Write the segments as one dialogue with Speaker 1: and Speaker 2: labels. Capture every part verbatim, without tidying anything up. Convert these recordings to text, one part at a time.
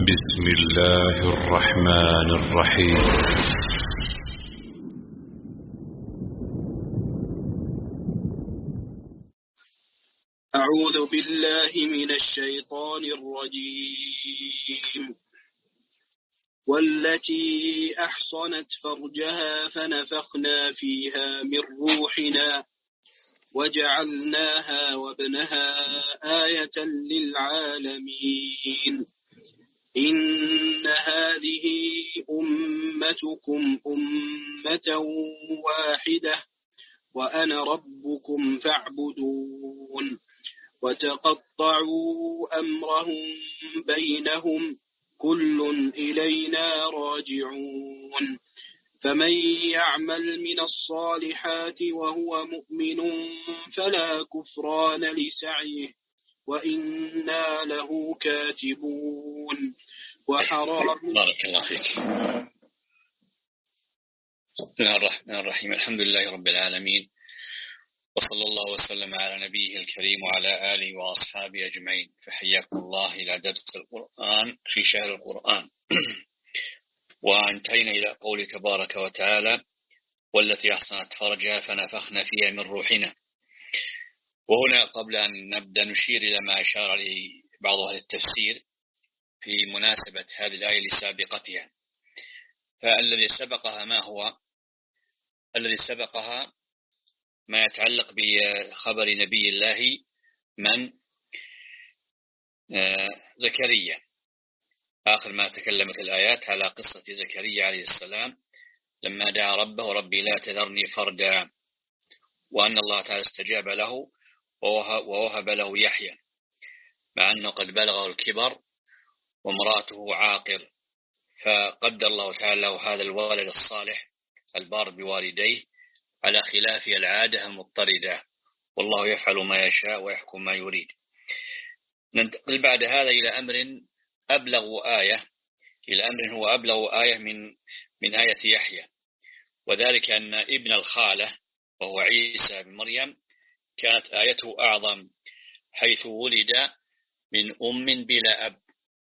Speaker 1: بسم الله الرحمن الرحيم.
Speaker 2: أعوذ بالله من الشيطان الرجيم. والتي أحصنت فرجها فنفخنا فيها من روحنا وجعلناها وابنها آية للعالمين. إن هذه أمتكم أمة واحدة وأنا ربكم فاعبدون. وتقطعوا أمرهم بينهم كل إلينا راجعون. فمن يعمل من الصالحات وهو مؤمن فلا كفران لسعيه وإنا له كاتبون. وحرام
Speaker 3: بارك الله فيك. بسم الله الرحمن الرحيم. الحمد لله رب العالمين، وصلى الله وسلم على نبيه الكريم وعلى آله وأصحابه أجمعين. فحياكم الله إلى درس القرآن في شهر القرآن. وانتهينا إلى قوله تبارك وتعالى: والتي أحصنت فرجها فنفخنا فيها من روحنا. وهنا قبل أن نبدأ نشير إلى ما أشار عليه بعض أهل التفسير في مناسبة هذه الآية لسابقتها. فالذي سبقها ما هو؟ الذي سبقها ما يتعلق بخبر نبي الله من آه زكريا. آخر ما تكلمت الآيات على قصة زكريا عليه السلام لما دعا ربه: ربي لا تذرني فردا، وأن الله تعالى استجاب له ووهب له يحيى مع أنه قد بلغه الكبر وامرأته عاقر، فقدر الله تعالى له هذا الولد الصالح البار بوالديه على خلاف العادة المضطردة، والله يفعل ما يشاء ويحكم ما يريد. ننتقل بعد هذا إلى أمر أبلغ آية إلى أمر هو أبلغ آية من من آية يحيى، وذلك أن ابن الخالة وهو عيسى بن مريم كانت آيته أعظم، حيث ولد من أم بلا أب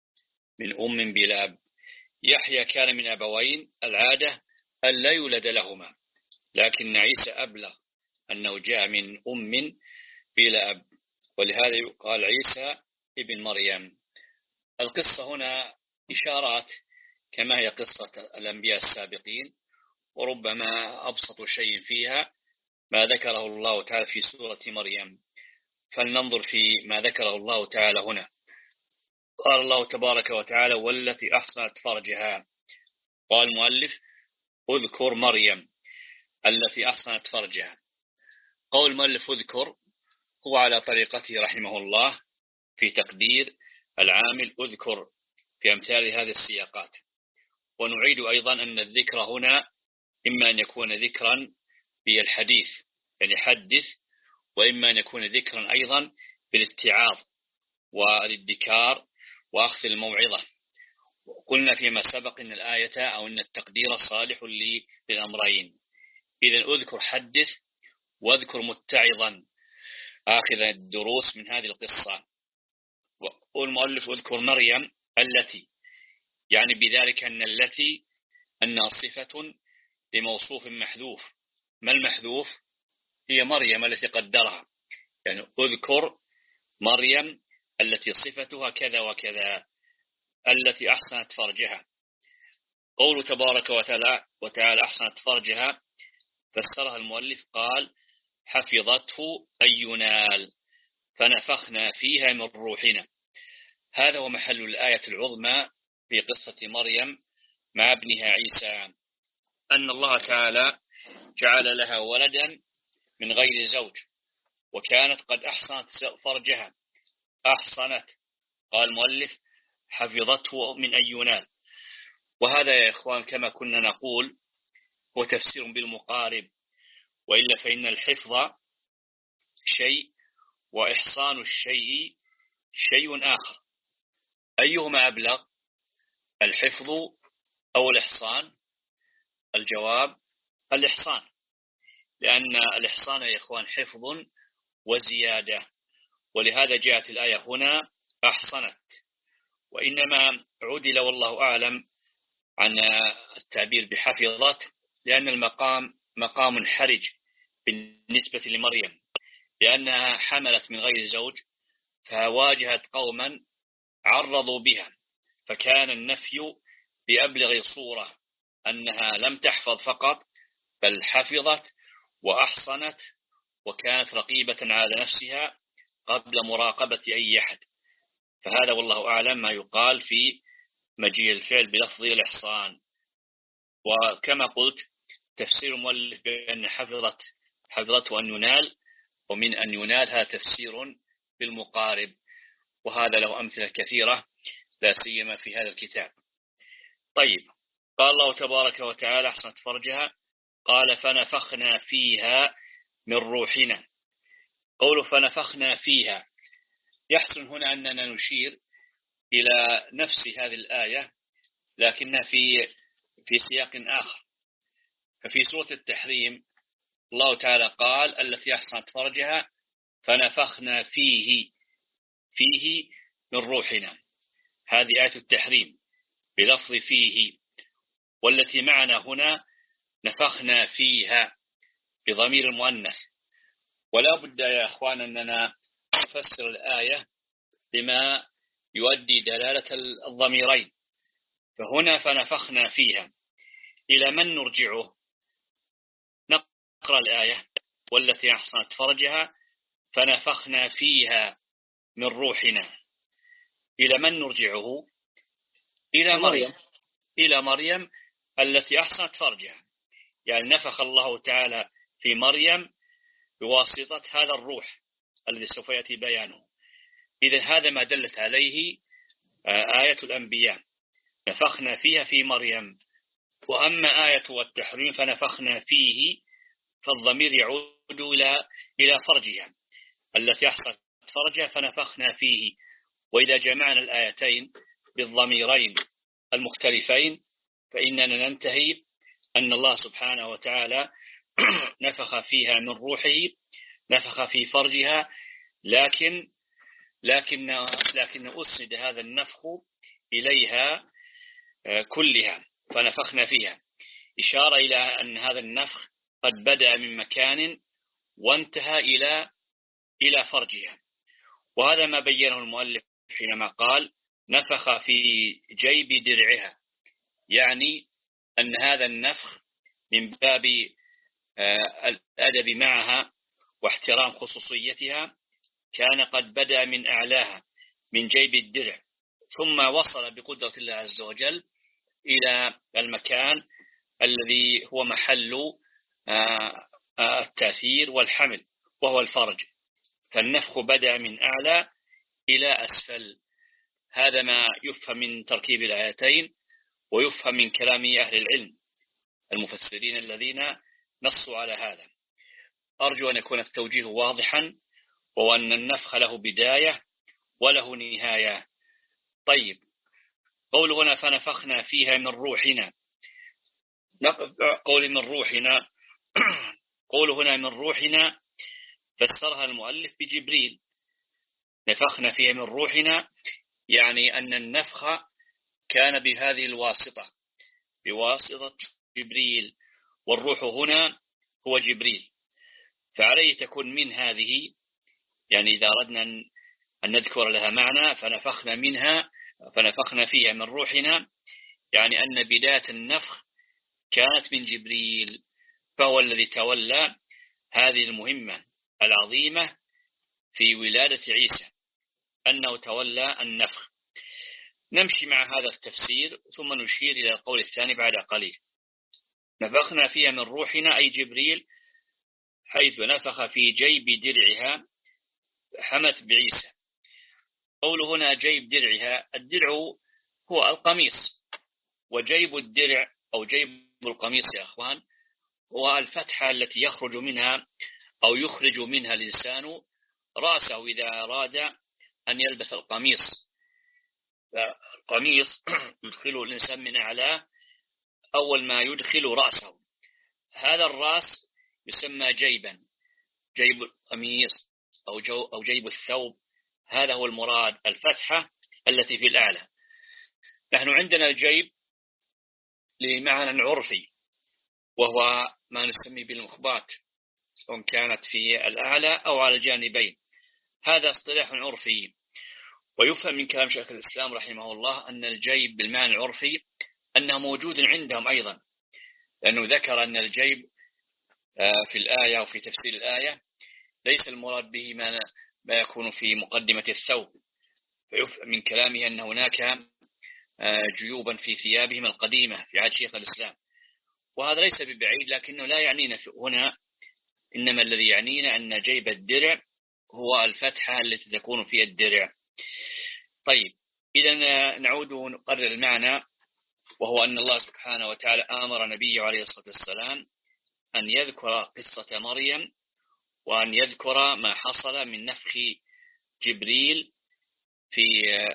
Speaker 3: من أم بلا أب. يحيى كان من أبوين، العادة أن لا يولد لهما، لكن عيسى أبلغ أنه جاء من أم بلا أب، ولهذا يقال عيسى ابن مريم. القصة هنا إشارات كما هي قصة الأنبياء السابقين، وربما أبسط شيء فيها ما ذكره الله تعالى في سورة مريم. فلننظر في ما ذكره الله تعالى هنا. قال الله تبارك وتعالى: والتي أحصنت فرجها. قال المؤلف: اذكر مريم التي أحصنت فرجها. قول المؤلف اذكر هو على طريقته رحمه الله في تقدير العامل اذكر في أمثال هذه السياقات. ونعيد أيضا أن الذكر هنا إما أن يكون ذكرا بالحديث يعني حدث، وإما أن يكون ذكرا أيضا بالاتعاظ والادكار وأخذ الموعظة. قلنا فيما سبق أن الآية أو أن التقدير صالح للأمرين. إذن أذكر حدث، واذكر متعظا آخذ الدروس من هذه القصة. والمؤلف اذكر مريم التي، يعني بذلك أن التي أنها صفة لموصوف محذوف. ما المحذوف؟ هي مريم التي قدرها، يعني اذكر مريم التي صفتها كذا وكذا التي أحسنت فرجها. قول تبارك وتعالى, وتعالى أحسنت فرجها فسرها المؤلف قال: حفظته أي ينال فنفخنا فيها من روحنا. هذا هو محل الآية العظمى في قصة مريم مع ابنها عيسى، أن الله تعالى جعل لها ولدا من غير زوج، وكانت قد أحصنت فرجها. أحصنت، قال المؤلف: حفظته من أن ينال. وهذا يا إخوان كما كنا نقول هو تفسير بالمقارب، وإلا فإن الحفظ شيء وإحصان الشيء شيء آخر. أيهما أبلغ، الحفظ أو الإحصان؟ الجواب الإحصان، لأن الإحصان يا إخوان حفظ وزيادة، ولهذا جاءت الآية هنا أحصنت. وإنما عدل والله أعلم عن التعبير بحفظت، لأن المقام مقام حرج بالنسبة لمريم، لأنها حملت من غير زوج فواجهت قوما عرضوا بها، فكان النفي بأبلغ صورة أنها لم تحفظ فقط بل حفظت وأحصنت وكانت رقيبة على نفسها قبل مراقبة أي أحد. فهذا والله أعلم ما يقال في مجيء الفعل بلفظ الإحصان. وكما قلت تفسير المؤلف بأن حفظت حفظت أن ينال، ومن أن ينال هذا تفسير بالمقارب، وهذا له أمثلة كثيرة لا سيما في هذا الكتاب. طيب، قال الله تبارك وتعالى أحصنت فرجها قال فنفخنا فيها من روحنا. قول فنفخنا فيها يحسن هنا أننا نشير إلى نفس هذه الآية لكنها في في سياق آخر. ففي سورة التحريم الله تعالى قال التي أحصنت فرجها فنفخنا فيه فيه من روحنا، هذه آية التحريم بلفظ فيه، والتي معنا هنا نفخنا فيها بضمير المؤنث. ولا بد يا أخوان أننا نفسر الآية بما يؤدي دلالة الضميرين. فهنا فنفخنا فيها إلى من نرجعه؟ نقرأ الآية والتي أحصنت فرجها فنفخنا فيها من روحنا، إلى من نرجعه؟ إلى مريم إلى مريم التي أحصنت فرجها، يعني نفخ الله تعالى في مريم بواسطة هذا الروح الذي سوف يأتي بيانه. إذن هذا ما دلت عليه آية الأنبياء، نفخنا فيها في مريم. وأما آية التحريم فنفخنا فيه فالضمير يعود إلى إلى فرجها التي أحصنت فرجها فنفخنا فيه. وإذا جمعنا الآيتين بالضميرين المختلفين فإننا ننتهي أن الله سبحانه وتعالى نفخ فيها من روحه، نفخ في فرجها، لكن لكن لكن أسند هذا النفخ إليها كلها فنفخنا فيها، إشارة إلى أن هذا النفخ قد بدأ من مكان وانتهى إلى إلى فرجها. وهذا ما بينه المؤلف حينما قال نفخ في جيب درعها، يعني أن هذا النفخ من باب الأدب معها واحترام خصوصيتها كان قد بدأ من أعلاها من جيب الدرع، ثم وصل بقدرة الله عز وجل إلى المكان الذي هو محل التأثير والحمل وهو الفرج. فالنفخ بدأ من أعلى إلى أسفل. هذا ما يفهم من تركيب الآيتين ويفهم من كلام أهل العلم المفسرين الذين نصوا على هذا. أرجو أن يكون التوجيه واضحا، وأن النفخ له بداية وله نهاية. طيب، قول هنا فنفخنا فيها من روحنا، قول من روحنا قول هنا من روحنا فسرها المؤلف بجبريل. نفخنا فيها من روحنا يعني أن النفخ كان بهذه الواسطة، بواسطة جبريل، والروح هنا هو جبريل، فعليه تكون من هذه، يعني إذا أردنا أن نذكر لها معنى فنفخنا منها فنفخنا فيها من روحنا، يعني أن بداية النفخ كانت من جبريل، فهو الذي تولى هذه المهمة العظيمة في ولادة عيسى، أنه تولى النفخ. نمشي مع هذا التفسير ثم نشير إلى القول الثاني بعد قليل. نفخنا فيها من روحنا أي جبريل، حيث نفخ في جيب درعها حمت بعيسى. قول هنا جيب درعها، الدرع هو القميص، وجيب الدرع أو جيب القميص يا أخوان هو الفتحة التي يخرج منها أو يخرج منها الإنسان رأسه إذا أراد أن يلبس القميص. القميص يدخل الإنسان من أعلاه، أول ما يدخل رأسه، هذا الرأس يسمى جيبا، جيب القميص أو, جو أو جيب الثوب، هذا هو المراد، الفتحة التي في الأعلى. نحن عندنا الجيب لمعنى عرفي، وهو ما نسميه بالمخبات، سواء كانت في الأعلى أو على الجانبين. هذا اصطلاح عرفي، ويفهم من كلام شيخ الإسلام رحمه الله أن الجيب بالمعنى العرفي أنه موجود عندهم أيضا، لأنه ذكر أن الجيب في الآية وفي تفسير الآية ليس المراد به ما ما يكون في مقدمة الثوب، فيفهم من كلامه أن هناك جيوبا في ثيابهم القديمة في عهد شيخ الإسلام، وهذا ليس ببعيد، لكنه لا يعنينا هنا، إنما الذي يعنينا أن جيب الدرع هو الفتحة التي تكون في الدرع. طيب، إذا نعود ونقرر المعنى، وهو أن الله سبحانه وتعالى آمر نبيه عليه الصلاة والسلام أن يذكر قصة مريم، وأن يذكر ما حصل من نفخ جبريل في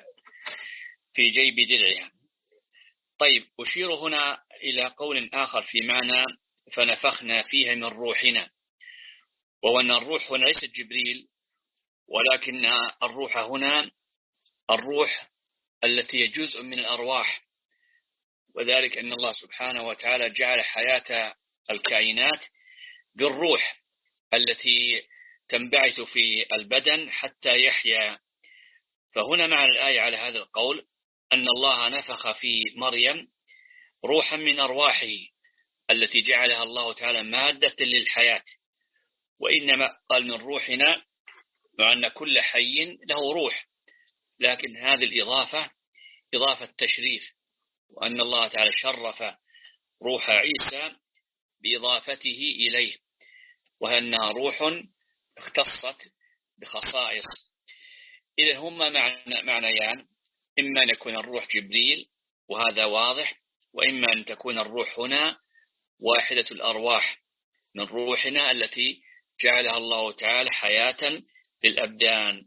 Speaker 3: في جيب درعها. طيب، أشير هنا إلى قول آخر في معنى فنفخنا فيها من روحنا، وهو أن الروح هنا ليست جبريل، ولكن الروح هنا الروح التي هي جزء من الأرواح، وذلك أن الله سبحانه وتعالى جعل حياة الكائنات بالروح التي تنبعث في البدن حتى يحيا. فهنا معنى الآية على هذا القول أن الله نفخ في مريم روحا من أرواحه التي جعلها الله تعالى مادة للحياة، وإنما قال من روحنا، مع أن كل حي له روح، لكن هذه الإضافة إضافة تشريف، وأن الله تعالى شرف روح عيسى بإضافته إليه، وأنها روح اختصت بخصائص. إذا هما معنيان، إما أن يكون الروح جبريل وهذا واضح، وإما أن تكون الروح هنا واحدة الأرواح من روحنا التي جعلها الله تعالى حياة للأبدان.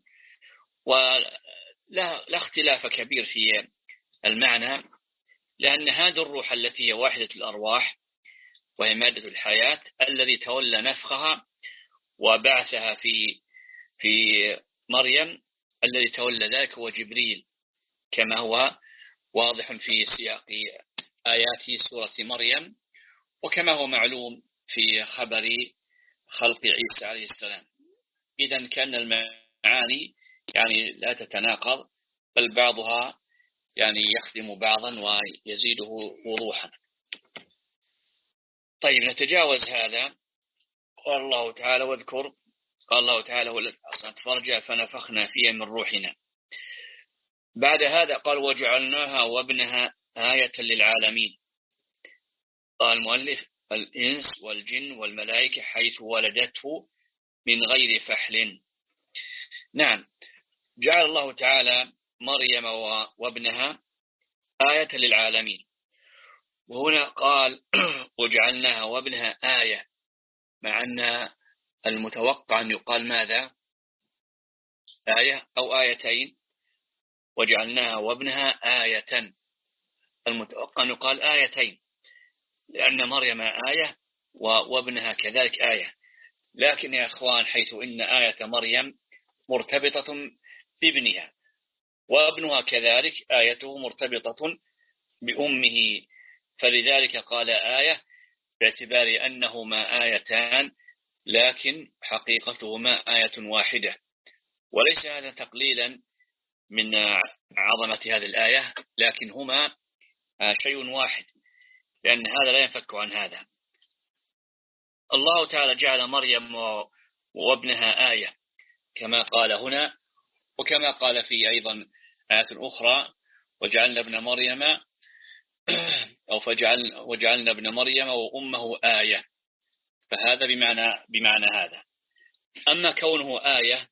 Speaker 3: ولا اختلاف كبير في المعنى، لأن هذه الروح التي هي واحدة الأرواح وهي مادة الحياة الذي تولى نفخها وبعثها في في مريم، الذي تولى ذلك هو جبريل، كما هو واضح في سياق آيات سورة مريم، وكما هو معلوم في خبر خلق عيسى عليه السلام. إذن كان المعاني يعني لا تتناقض، بل بعضها يعني يخدم بعضا ويزيده وضوحا. طيب، نتجاوز هذا. قال الله تعالى واذكر، قال الله تعالى والأصنات فرجع فنفخنا فيها من روحنا. بعد هذا قال وجعلناها وابنها آية للعالمين. قال المؤلف الإنس والجن والملائكة حيث ولدته من غير فحل. نعم، جعل الله تعالى مريم وابنها آية للعالمين، وهنا قال وجعلناها وابنها آية، مع أن المتوقع أن يقال ماذا؟ آية أو آيتين. وجعلناها وابنها آية، المتوقع أن يقال آيتين، لأن مريم آية وابنها كذلك آية. لكن يا أخوان، حيث إن آية مريم مرتبطة بابنها، وابنها كذلك آيته مرتبطة بأمه، فلذلك قال آية باعتبار أنهما آيتان، لكن حقيقتهما آية واحدة. وليس هذا تقليلا من عظمة هذه الآية، لكن هما شيء واحد، لأن هذا لا ينفك عن هذا. الله تعالى جعل مريم وابنها آية كما قال هنا، وكما قال في أيضا آيات أخرى وجعلنا ابن مريم أو فجعل وجعلنا ابن مريم وأمه آية، فهذا بمعنى بمعنى هذا. أما كونه آية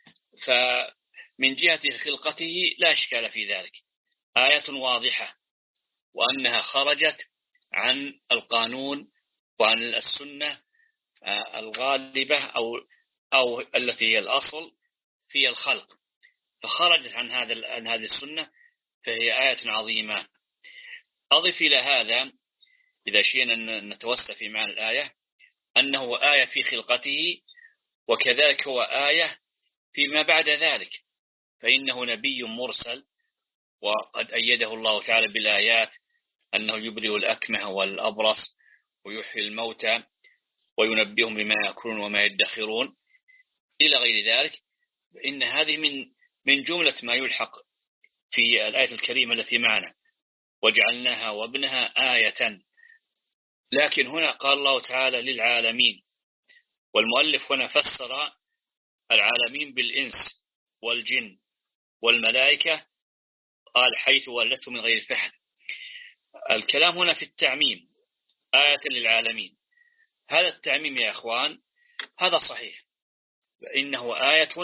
Speaker 3: فمن جهة خلقته لا إشكال في ذلك، آية واضحة، وأنها خرجت عن القانون وعن السنة الغالبة أو أو التي هي الأصل في الخلق، فخرجت عن هذا عن هذه السنة، فهي آية عظيمة. أضف إلى هذا إذا شئنا أن نتوسع في معنى الآية أنه آية في خلقته، وكذلك هو آية فيما بعد ذلك، فإنه نبي مرسل، وقد أيده الله تعالى بالآيات أنه يبرئ الأكمه والأبرص ويحيي الموتى وينبئهم بما يأكلون وما يدخرون إلى غير ذلك. إن هذه من من جملة ما يلحق في الآية الكريمة التي معنا، وجعلناها وابنها آية. لكن هنا قال الله تعالى للعالمين، والمؤلف هنا فسر العالمين بالإنس والجن والملائكة، قال حيث ولدته من غير فحل. الكلام هنا في التعميم، آية للعالمين. هذا التعميم يا أخوان هذا صحيح، فإنه آية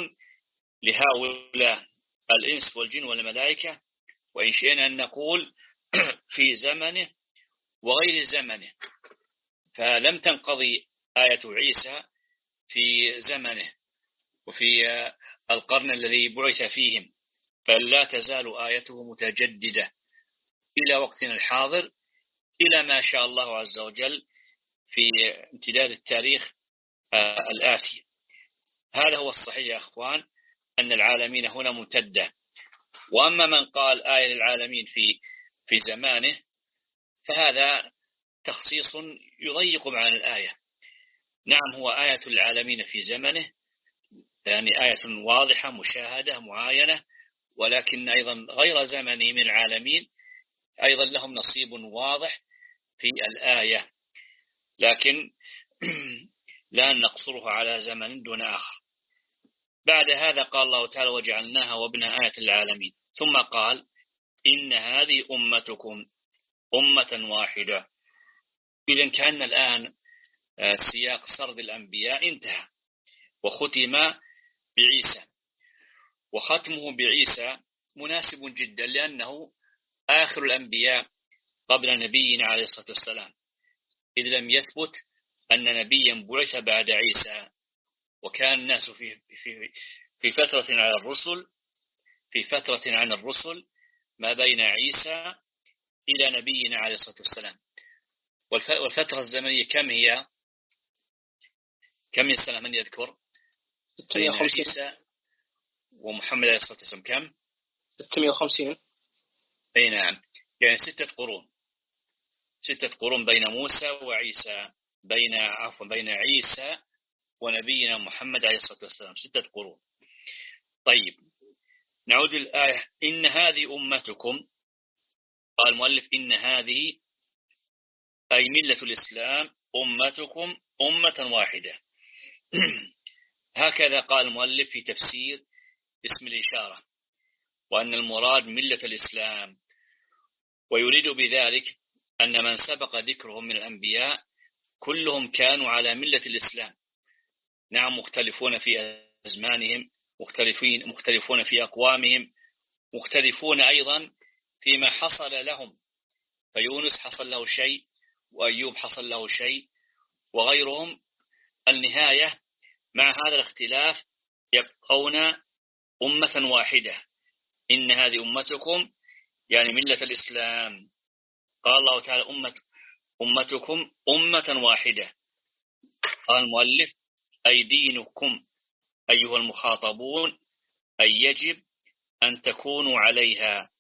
Speaker 3: لهؤلاء الإنس والجن والملائكة، وإن شئنا أن نقول في زمنه وغير زمنه. فلم تنقضي آية عيسى في زمنه وفي القرن الذي بعث فيهم، فلا تزال آيته متجددة إلى وقتنا الحاضر، إلى ما شاء الله عز وجل في امتداد التاريخ الآتي. هذا هو الصحيح يا أخوان، أن العالمين هنا ممتدة. وأما من قال آية للعالمين في في زمانه فهذا تخصيص يضيق معنى الآية. نعم هو آية العالمين في زمنه، يعني آية واضحة مشاهدة معاينة، ولكن أيضا غير زمنه من العالمين أيضا لهم نصيب واضح في الآية، لكن لا نقصرها على زمن دون آخر. بعد هذا قال الله تعالى وجعلناها وابنها آية للعالمين، ثم قال إن هذه أمتكم أمة واحدة. إذن كان الآن سياق سرد الأنبياء انتهى وختم بعيسى، وختمه بعيسى مناسب جدا لأنه آخر الأنبياء قبل نبينا عليه الصلاة والسلام، إذ لم يثبت أن نبيا بعث بعد عيسى، وكان الناس في في في فترة على الرسل في فترة عن الرسل ما بين عيسى إلى نبينا عليه الصلاة والسلام. والفترة الزمنية كم هي؟ كم من سنة من يذكر؟ بين عيسى ومحمد عليه الصلاة والسلام كم؟
Speaker 2: ستمائة وخمسين.
Speaker 3: أي نعم، يعني ستة قرون ستة قرون بين موسى وعيسى، بين عفوا بين عيسى ونبينا محمد عليه الصلاة والسلام، ستة قرون. طيب نعود الآية. إن هذه أمتكم، قال المؤلف إن هذه أي ملة الإسلام أمتكم أمة واحدة. هكذا قال المؤلف في تفسير اسم الإشارة، وأن المراد ملة الإسلام، ويريد بذلك أن من سبق ذكرهم من الأنبياء كلهم كانوا على ملة الإسلام. نعم مختلفون في أزمانهم، مختلفين مختلفون في أقوامهم، مختلفون أيضا فيما حصل لهم، فيونس حصل له شيء وأيوب حصل له شيء وغيرهم. النهاية مع هذا الاختلاف يبقون أمة واحدة. إن هذه أمتكم يعني ملة الإسلام. قال الله تعالى أمة أمتكم أمة واحدة. قال المؤلف أي دينكم أيها المخاطبون، أي يجب أن تكونوا عليها،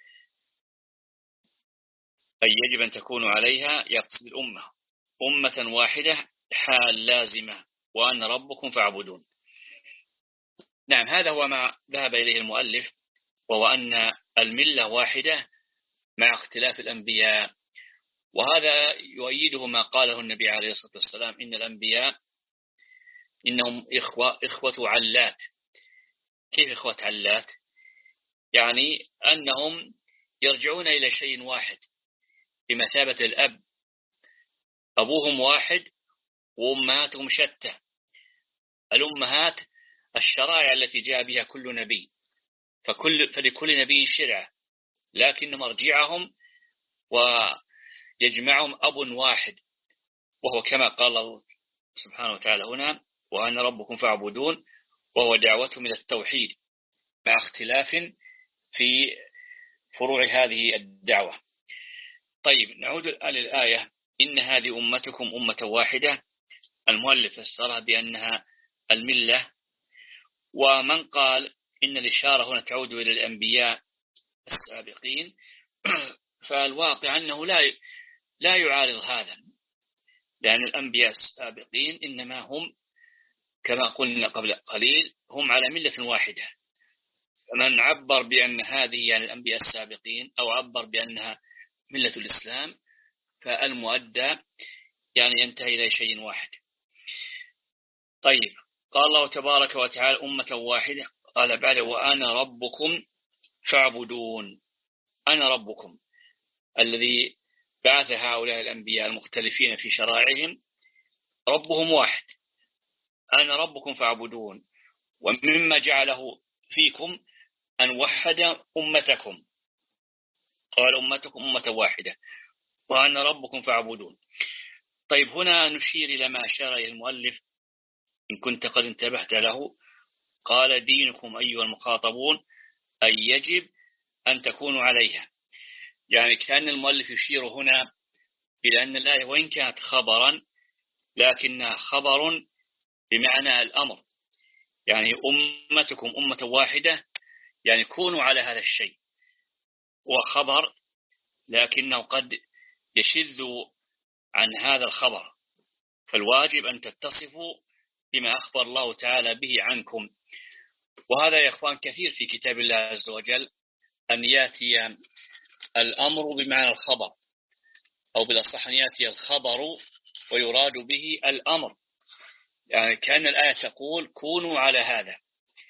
Speaker 3: أي يجب أن تكونوا عليها، يقصد الأمة أمة واحدة حال لازمة، وأن ربكم فاعبدون. نعم هذا هو ما ذهب إليه المؤلف، وهو أن الملة واحدة مع اختلاف الأنبياء. وهذا يؤيده ما قاله النبي عليه الصلاة والسلام إن الأنبياء إنهم إخوة, إخوة علات. كيف إخوة علات؟ يعني أنهم يرجعون إلى شيء واحد بمثابة الأب، أبوهم واحد وأمهاتهم شتى. الأمهات الشرائع التي جاء بها كل نبي، فكل فلكل نبي شرعة، لكن مرجعهم ويجمعهم أب واحد، وهو كما قال الله سبحانه وتعالى هنا وأن ربكم فاعبدون، وهو دعوتهم إلى التوحيد مع اختلاف في فروع هذه الدعوة. طيب نعود الآن للآية. إن هذه أمتكم أمة واحدة، المؤلف فسرها بأنها الملة. ومن قال إن الإشارة هنا تعود إلى الأنبياء السابقين، فالواقع أنه لا لا يعارض هذا، لأن الأنبياء السابقين إنما هم كما قلنا قبل قليل هم على ملة واحدة. فمن عبر بأن هذه يعني الأنبياء السابقين أو عبر بأنها ملة الإسلام فالمؤدى يعني ينتهي إلى شيء واحد. طيب، قال الله تبارك وتعالى أمة واحدة، قال بعد وأنا ربكم فاعبدون. أنا ربكم الذي بعث هؤلاء الأنبياء المختلفين في شرائعهم ربهم واحد، أنا ربكم فاعبدون. ومما جعله فيكم أن وحد أمتكم، قال أمتكم أمة واحدة وأنا ربكم فاعبدون. طيب، هنا نشير إلى ما أشار إليه المؤلف إن كنت قد انتبهت له، قال دينكم أيها المخاطبون، أي يجب أن تكونوا عليها. يعني كان المؤلف يشير هنا إلى أن الآية وإن كانت خبرا لكنها خبر بمعنى الأمر، يعني أمتكم أمة واحدة يعني كونوا على هذا الشيء، وخبر لكنه قد يشذ عن هذا الخبر، فالواجب أن تتصفوا بما أخبر الله تعالى به عنكم. وهذا يا إخوان كثير في كتاب الله عز وجل، أن يأتي الأمر بمعنى الخبر، أو بالأصح أن يأتي الخبر ويراد به الأمر، يعني كان الآية تقول كونوا على هذا.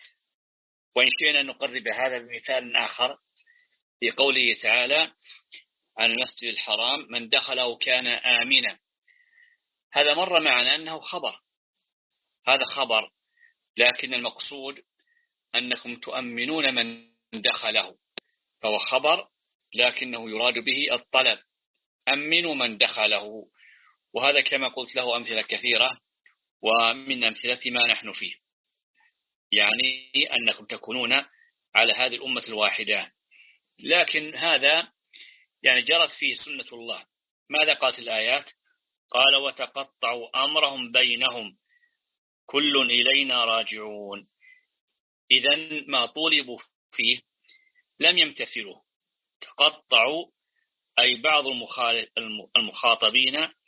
Speaker 3: وإن شئنا نقرب هذا بمثال آخر في قوله تعالى عن المسجد الحرام من دخله كان آمنا، هذا مر معنا أنه خبر، هذا خبر، لكن المقصود أنكم تؤمنون من دخله، فهو خبر لكنه يراد به الطلب، أمنوا من دخله. وهذا كما قلت له أمثلة كثيرة، ومن أمثلة ما نحن فيه، يعني أنكم تكونون على هذه الأمة الواحدة. لكن هذا يعني جرت فيه سنة الله. ماذا قالت الآيات؟ قال وتقطعوا أمرهم بينهم كل إلينا راجعون. إذن ما طولبوا فيه لم يمتثلوا، تقطعوا أي بعض المخاطبين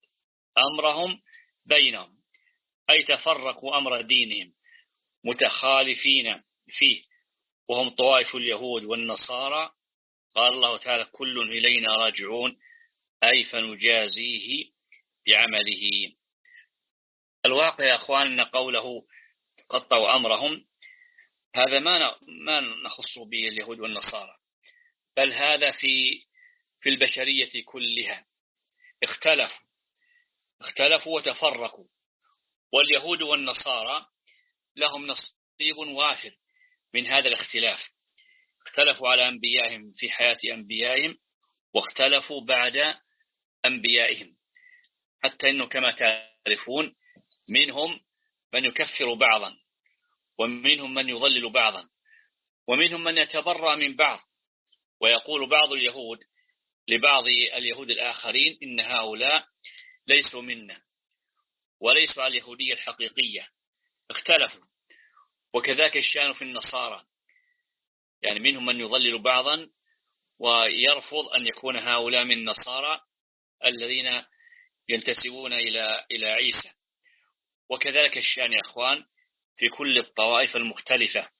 Speaker 3: أمرهم بينهم، أي تفرقوا أمر دينهم متخالفين فيه، وهم طوائف اليهود والنصارى. قال الله تعالى كل إلينا راجعون، أي فنجازيه بعمله. الواقع يا أخوان أن قوله قطعوا أمرهم هذا ما ما نخص به اليهود والنصارى، بل هذا في في البشرية كلها، اختلفوا اختلفوا وتفرقوا، واليهود والنصارى لهم نصيب وافر من هذا الاختلاف، اختلفوا على أنبيائهم في حياة أنبيائهم، واختلفوا بعد أنبيائهم، حتى أنه كما تعرفون منهم من يكفر بعضا، ومنهم من يضلل بعضا، ومنهم من يتبرأ من بعض، ويقول بعض اليهود لبعض اليهود الآخرين إن هؤلاء ليسوا منا وليسوا على اليهودية الحقيقية، اختلفوا. وكذلك الشأن في النصارى، يعني منهم من يضلل بعضا ويرفض أن يكون هؤلاء من النصارى الذين ينتسبون إلى إلى عيسى. وكذلك الشأن يا أخوان في كل الطوائف المختلفة،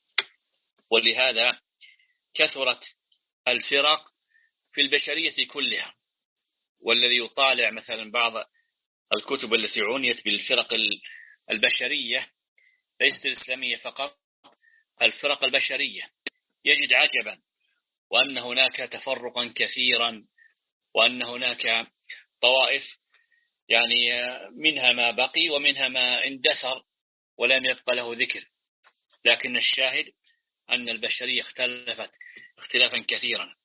Speaker 3: ولهذا كثرت الفرق في البشرية كلها. والذي يطالع مثلا بعض الكتب التي عنيت بالفرق البشرية ليست الإسلامية فقط، الفرق البشرية، يجد عجبا، وأن هناك تفرقا كثيرا، وأن هناك طوائف يعني منها ما بقي ومنها ما اندثر ولم يبقى له ذكر. لكن الشاهد أن البشرية اختلفت اختلافا كثيرا.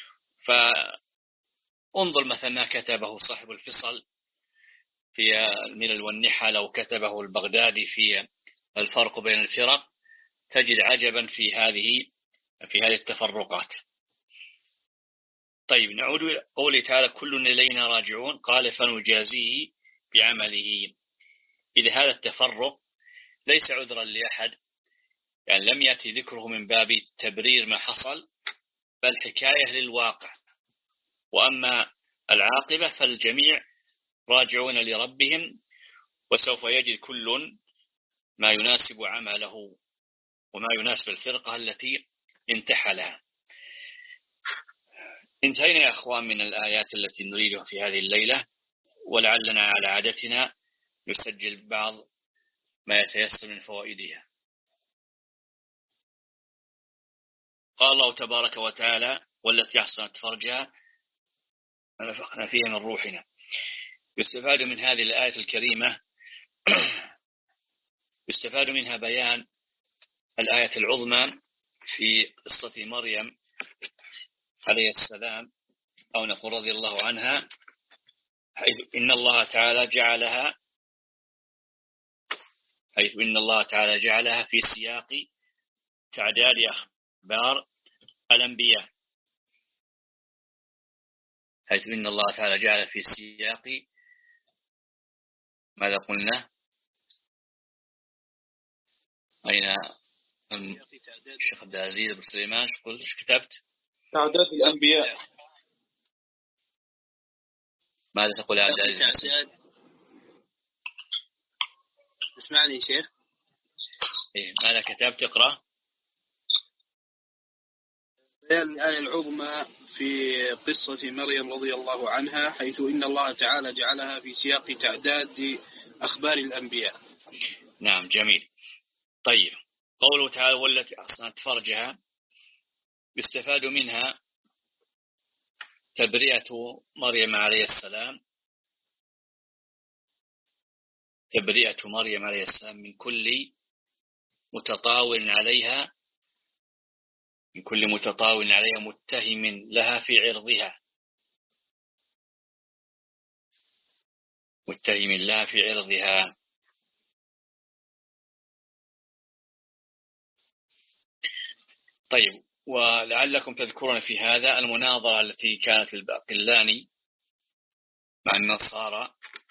Speaker 3: فانظر مثلا ما كتبه صاحب الفصل في الملل والنحى، لو كتبه البغدادي في الفرق بين الفرق، تجد عجبا في هذه في هذه التفرقات. طيب، نعود إلى قوله تعالى كل إلينا راجعون، قال فنجازيه بعمله. إذا هذا التفرق ليس عذرا لأحد، يعني لم يأتي ذكره من باب تبرير ما حصل، بل حكاية للواقع. وأما العاقبة فالجميع راجعون لربهم، وسوف يجد كل ما يناسب عمله وما يناسب الفرقة التي انتحلها. انتهينا يا أخوان من الآيات التي نريدها في هذه الليلة، ولعلنا على عادتنا نسجل بعض ما يتيسر من فوائدها. قال الله تبارك وتعالى: والتي أحصنت فرجها ونفخنا فيها من روحنا. يستفاد من هذه الآية الكريمة يستفاد منها بيان الآية العظمى في قصة مريم عليه السلام، أو نقول رضي الله عنها، حيث إن الله تعالى جعلها حيث إن الله تعالى جعلها في سياق تعداد أخبار الأنبياء حيث إن الله تعالى جعل في سياق ماذا قلنا؟ أين الشيخ عبد العزيز بن سليمان؟ قلت ايش كتبت؟
Speaker 4: تعداد الأنبياء.
Speaker 3: ماذا تقول يا عبد العزيز؟
Speaker 2: اسمعني شيخ.
Speaker 3: إيه ماذا كتبت؟ اقرأ.
Speaker 2: بيان الآية العظمى في قصة مريم رضي الله عنها، حيث إن الله تعالى جعلها في سياق تعداد أخبار الأنبياء.
Speaker 3: نعم جميل. طيب، قوله تعالى: والتي أحصنت فرجها، يستفاد منها تبرئة مريم عليه السلام تبرئة مريم عليه السلام من كل متطاول عليها من كل متطاول عليها متهم لها في عرضها متهم لها في عرضها. طيب، ولعلكم تذكرون في هذا المناظرة التي كانت الباقلاني مع النصارى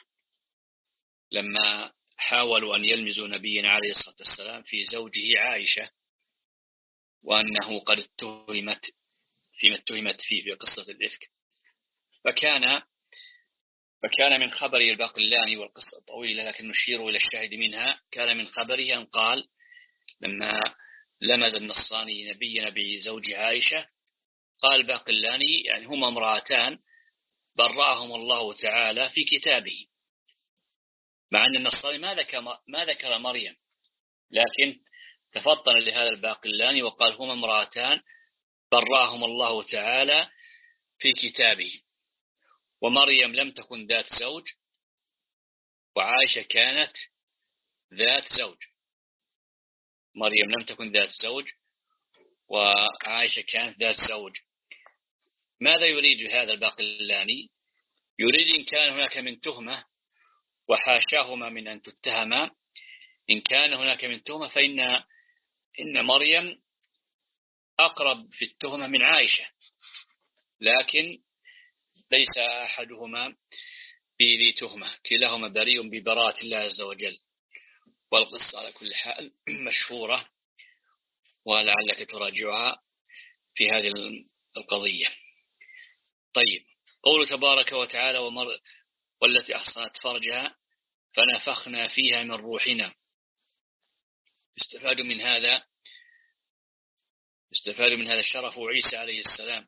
Speaker 3: لما حاولوا أن يلمزوا نبينا عليه الصلاة والسلام في زوجه عائشة، وأنه قد اتهمت فيما اتهمت فيه في قصة الإفك. فكان فكان من خبر الباقلاني، والقصة طويلة لكن نشير إلى الشاهد منها، كان من خبره أن قال لما لمز النصراني نبينا بزوج عائشة، قال باقلاني يعني هما امرأتان برأهم الله تعالى في كتابه، مع أن النصراني ما ذكر ما ذكر مريم، لكن تفطن لهذا الباقلاني وقال هما امرأتان برأهم الله تعالى في كتابه، ومريم لم تكن ذات زوج وعائشة كانت ذات زوج. مريم لم تكن ذات زوج وعائشة كانت ذات زوج. ماذا يريد هذا الباقلاني؟ يريد إن كان هناك من تهمة، وحاشاهما من أن تتهما، إن كان هناك من تهمة فإن إن مريم أقرب في التهمة من عائشة، لكن ليس أحدهما بذي تهمة، كلاهما بريء ببراءة الله عز وجل. والقصة على كل حال مشهورة، ولعلك تراجعها في هذه القضية. طيب، قول تبارك وتعالى: ومر والتي أحصنت فرجها فنفخنا فيها من روحنا. استفاد من هذا استفاد من هذا شرف عيسى عليه السلام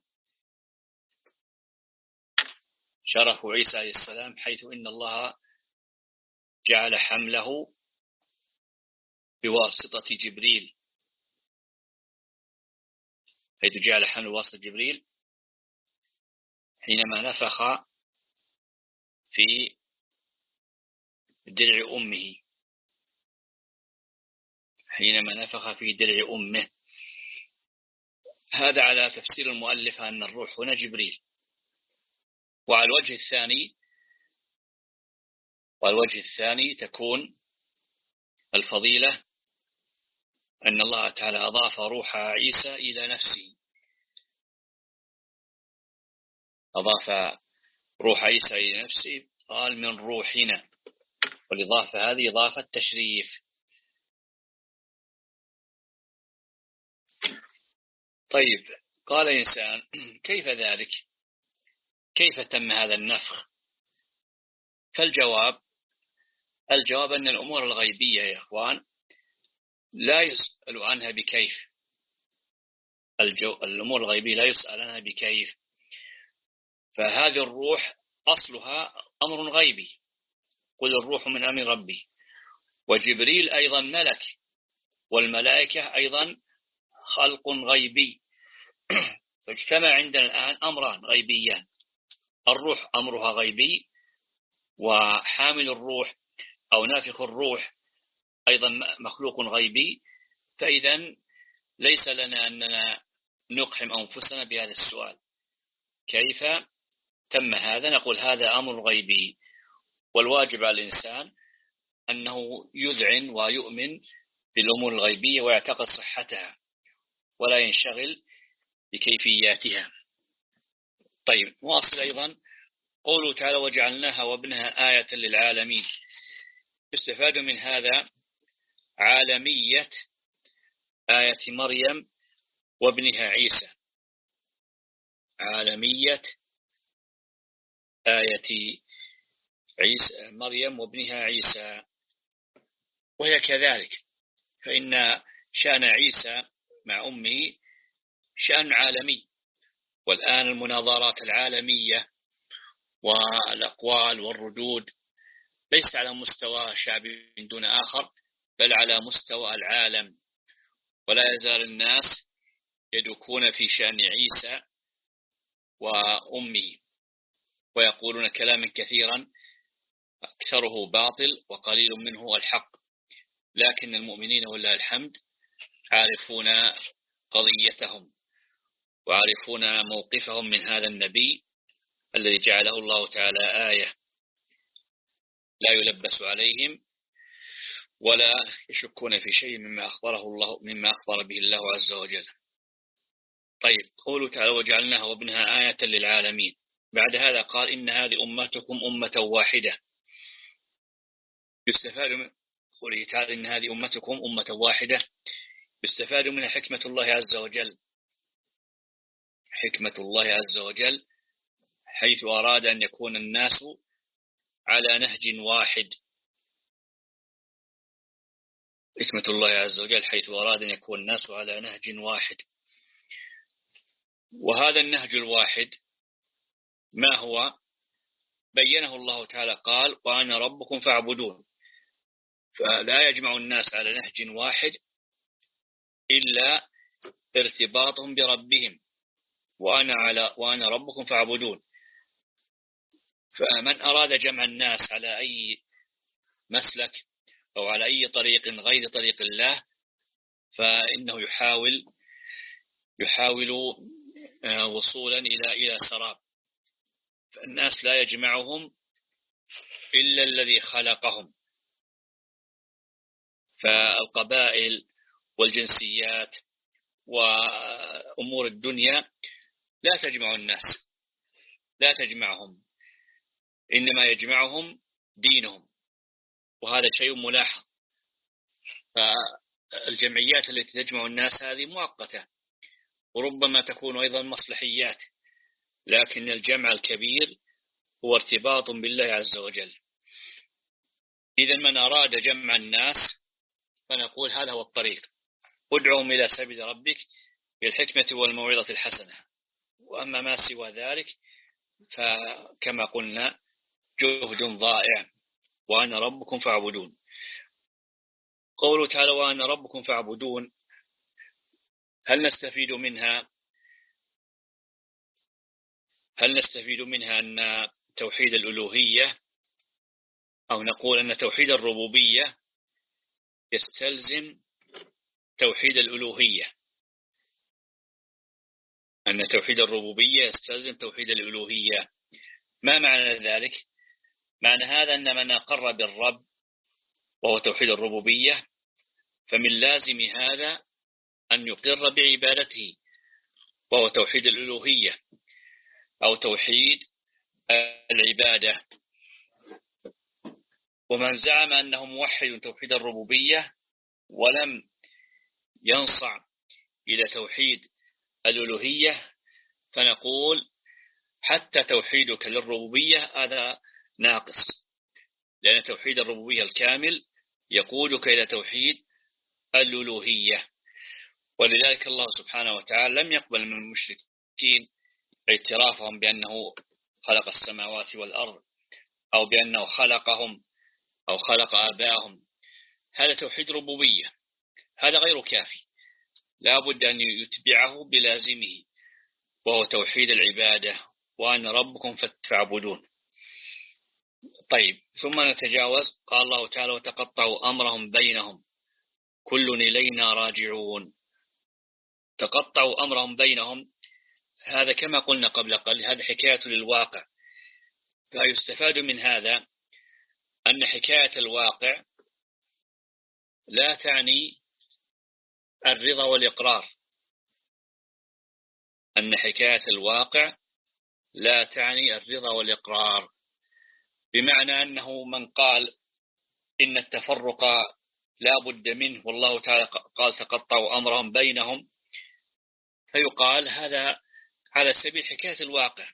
Speaker 3: شرف عيسى عليه السلام حيث إن الله جعل حمله بواسطة جبريل حيث جعل حمله بواسطة جبريل حينما نفخ في درع أمه حينما نفخ في درع أمه هذا على تفسير المؤلف أن الروح هنا جبريل. وعلى الوجه الثاني وعلى الوجه الثاني تكون الفضيلة أن الله تعالى أضاف روح عيسى إلى نفسه أضاف روح عيسى إلى نفسه قال من روحنا، والإضافة هذه إضافة تشريف. طيب، قال إنسان: كيف ذلك؟ كيف تم هذا النفخ؟ فالجواب الجواب أن الأمور الغيبية يا إخوان لا يسأل عنها بكيف. الجو... الأمور الغيبية لا يسأل عنها بكيف. فهذه الروح أصلها أمر غيبي، قل الروح من أمر ربي. وجبريل أيضا ملك، والملائكة أيضا خلق غيبي. فاجتمع عندنا الآن أمران غيبيان: الروح أمرها غيبي، وحامل الروح أو نافخ الروح أيضا مخلوق غيبي. فإذا ليس لنا أننا نقحم أنفسنا بهذا السؤال: كيف تم هذا؟ نقول هذا أمر غيبي، والواجب على الإنسان أنه يذعن ويؤمن بالأمور الغيبية ويعتقد صحتها ولا ينشغل بكيفياتها. طيب، نواصل أيضا. قوله تعالى: وجعلناها وابنها آية للعالمين. يستفاد من هذا عالمية آية مريم وابنها عيسى. عالمية آية عيسى مريم وابنها عيسى، وهي كذلك، فإن شأن عيسى مع أمه شأن عالمي. والآن المناظرات العالمية والأقوال والردود ليس على مستوى شعب دون آخر، بل على مستوى العالم. ولا يزال الناس يدكون في شأن عيسى وأمه ويقولون كلاما كثيرا أكثره باطل وقليل منه الحق، لكن المؤمنين ولله الحمد عارفون قضيتهم وعارفون موقفهم من هذا النبي الذي جعله الله تعالى آية لا يلبس عليهم ولا يشكون في شيء مما أخبره الله مما أخبر به الله عز وجل. طيب، قوله تعالى: وجعلناها وابنها آية للعالمين. بعد هذا قال: إن هذه أمتكم أمة واحدة. يستفاد من قوله تعالى إن هذه أمتكم أمة واحدة، يستفاد منها حكمة الله عز وجل. حكمة الله عز وجل حيث أراد أن يكون الناس على نهج واحد. حكمة الله عز وجل حيث أراد أن يكون الناس على نهج واحد. وهذا النهج الواحد ما هو؟ بينه الله تعالى، قال: وأنا ربكم فاعبدون. فلا يجمع الناس على نهج واحد إلا ارتباطهم بربهم. وأنا على وأنا ربكم فاعبدون. فمن أراد جمع الناس على أي مسلك أو على أي طريق غير طريق الله فإنه يحاول يحاول وصولا إلى إلى سراب. فالناس لا يجمعهم إلا الذي خلقهم. فالقبائل والجنسيات وأمور الدنيا لا تجمع الناس، لا تجمعهم، إنما يجمعهم دينهم، وهذا شيء ملاحظ. فالجمعيات التي تجمع الناس هذه مؤقتة، وربما تكون أيضا مصلحيات، لكن الجمع الكبير هو ارتباط بالله عز وجل. إذا من أراد جمع الناس فنقول هذا هو الطريق: ادعوهم إلى سبيل ربك بالحكمة والموعظة الحسنة. وأما ما سوى ذلك فكما قلنا جهد ضائع. وأنا ربكم فاعبدون. قوله تعالى: وأنا ربكم فاعبدون، هل نستفيد منها هل نستفيد منها أن توحيد الألوهية، أو نقول أن توحيد الربوبية يستلزم توحيد الألوهية؟ أن توحيد الربوبية يستلزم توحيد الألوهية. ما معنى ذلك؟ معنى هذا أن من أقر بالرب وهو توحيد الربوبية فمن لازم هذا أن يقر بعبادته وهو توحيد الألوهية أو توحيد العبادة. ومن زعم أنه موحد توحيد الربوبية ولم ينصع إلى توحيد الألوهية فنقول حتى توحيدك للربوبية هذا ناقص، لأن توحيد الربوبية الكامل يقودك إلى توحيد الألوهية. ولذلك الله سبحانه وتعالى لم يقبل من المشركين اعترافهم بأنه خلق السماوات والأرض أو بأنه خلقهم أو خلق آباءهم. هذا توحيد ربوبية، هذا غير كافي، لا بد أن يتبعه بلازمه، وهو توحيد العبادة، وأن ربكم فاعبدون. طيب، ثم نتجاوز. قال الله تعالى وتقطعوا أمرهم بينهم كل إلينا راجعون. تقطعوا أمرهم بينهم، هذا كما قلنا قبل قليل هذا حكاية للواقع، فيستفاد من هذا أن حكاية الواقع لا تعني الرضا والإقرار، أن حكاية الواقع لا تعني الرضا والإقرار، بمعنى أنه من قال إن التفرق لا بد منه والله تعالى قال تقطعوا أمرهم بينهم، فيقال هذا على سبيل حكاية الواقع،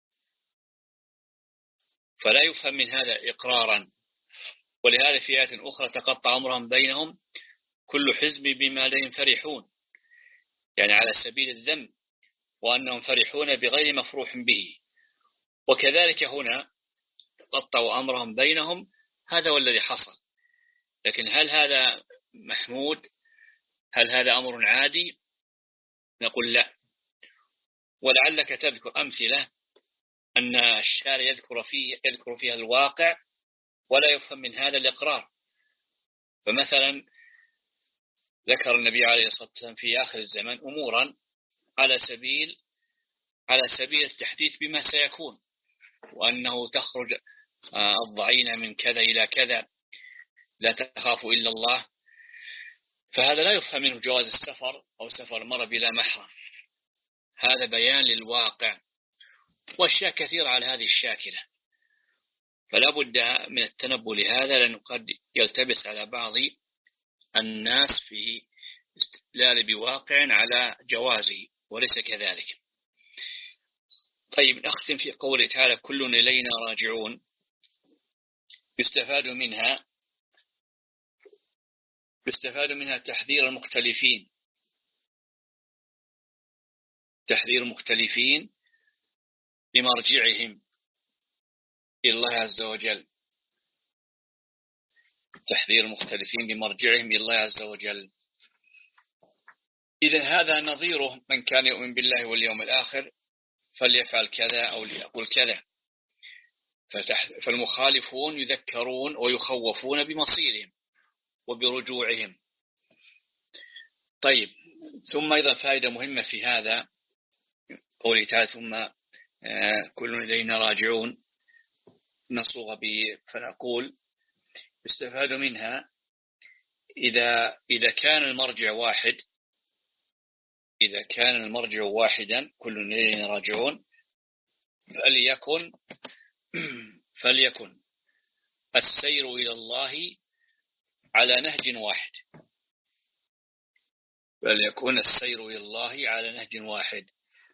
Speaker 3: فلا يفهم من هذا إقرارا. ولهذا في آيات أخرى تقطع أمرهم بينهم كل حزب بما لديهم فرحون، يعني على سبيل الذم وأنهم فرحون بغير مفروح به. وكذلك هنا تقطعوا أمرهم بينهم، هذا هو الذي حصل، لكن هل هذا محمود؟ هل هذا أمر عادي؟ نقول لا. ولعلك تذكر أمثلة أن الشارع يذكر فيه يذكر فيها الواقع ولا يفهم من هذا الإقرار. فمثلا ذكر النبي عليه الصلاة والسلام في آخر الزمان أمورا على سبيل على سبيل التحديث بما سيكون، وأنه تخرج الضعين من كذا إلى كذا، لا تخاف إلا الله. فهذا لا يفهم منه جواز السفر أو سفر المرء بلا محرم، هذا بيان للواقع، وأشياء كثيرة على هذه الشاكلة. فلا بد من التنبه لهذا، لأنه قد يلتبس على بعض الناس في استدلال بواقع على جوازه وليس كذلك. طيب، نختم في قوله تعالى كل إلينا راجعون. يستفاد منها يستفاد منها تحذير المختلفين تحذير المختلفين بمرجعهم إلى الله عز وجل تحذير المختلفين بمرجعهم إلى الله عز وجل. إذن هذا نظيره من كان يؤمن بالله واليوم الآخر فليفعل كذا أو ليقول كذا. فالمخالفون يذكرون ويخوفون بمصيرهم وبرجوعهم. طيب، ثم أيضا فائدة مهمة في هذا قوله تعالى ثم كل إلينا راجعون، نصوغ فنقول يستفاد منها إذا إذا كان المرجع واحد إذا كان المرجع واحدا كل إلينا راجعون، فليكن فليكن السير إلى الله على نهج واحد فليكن السير إلى الله على نهج واحد.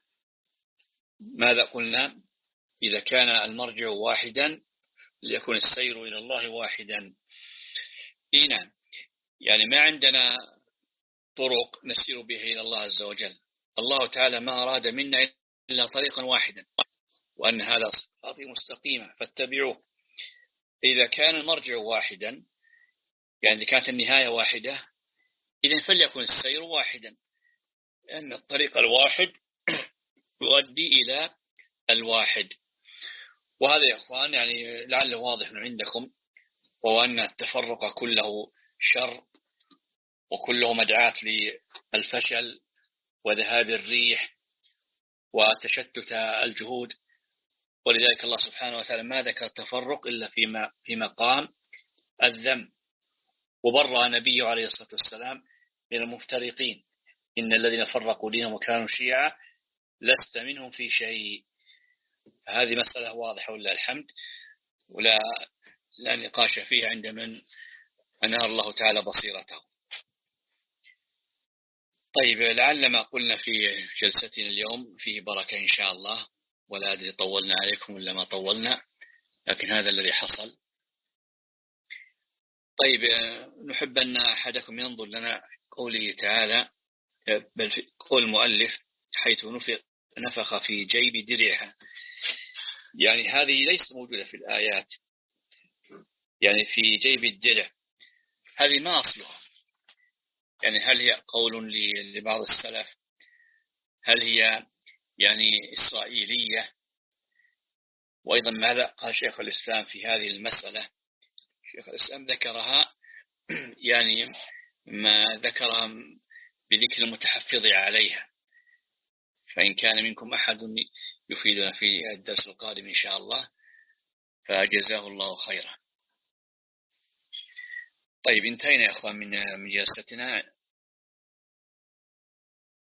Speaker 3: ماذا قلنا؟ إذا كان المرجع واحدا ليكن السير إلى الله واحدا. إينا يعني ما عندنا طرق نسير به إلى الله عز وجل، الله تعالى ما أراد منا إلا طريقا واحدا، وأن هذا صراطي مستقيما فاتبعوه. إذا كان المرجع واحدا يعني إذا كانت النهاية واحدة، إذن فليكن السير واحدا، لأن الطريق الواحد يؤدي إلى الواحد. وهذا يا أخوان يعني لعله واضح عندكم، وهو أن التفرق كله شر وكله مدعاة للفشل وذهاب الريح وتشتت الجهود. ولذلك الله سبحانه وتعالى ما ذكر التفرق إلا فيما في مقام الذم، وبرأ نبيه عليه الصلاة والسلام من المفترقين، إن الذين فرقوا دينهم وكانوا شيعا لست منهم في شيء. هذه مسألة واضحة ولله الحمد، ولا لا نقاش فيها عند من أنار الله تعالى بصيرته. طيب، لعل ما قلنا في جلستنا اليوم فيه بركة إن شاء الله، ولا أدري طولنا عليكم ولا ما طولنا، لكن هذا الذي حصل. طيب، نحب أن أحدكم ينظر لنا قوله تعالى، بل في قول المؤلف حيث نفخ في جيب درعها، يعني هذه ليست موجودة في الآيات، يعني في جيب الدرع، هذه ما أصلها، يعني هل هي قول لبعض السلف، هل هي يعني إسرائيلية؟ وأيضا ماذا قال شيخ الإسلام في هذه المسألة؟ شيخ الإسلام ذكرها يعني ما ذكرها بذكر المتحفظ عليها، فإن كان منكم أحد يفيدنا في الدرس القادم إن شاء الله فجزاه الله خيرا. طيب، انتهينا يا أخوان من جلستنا.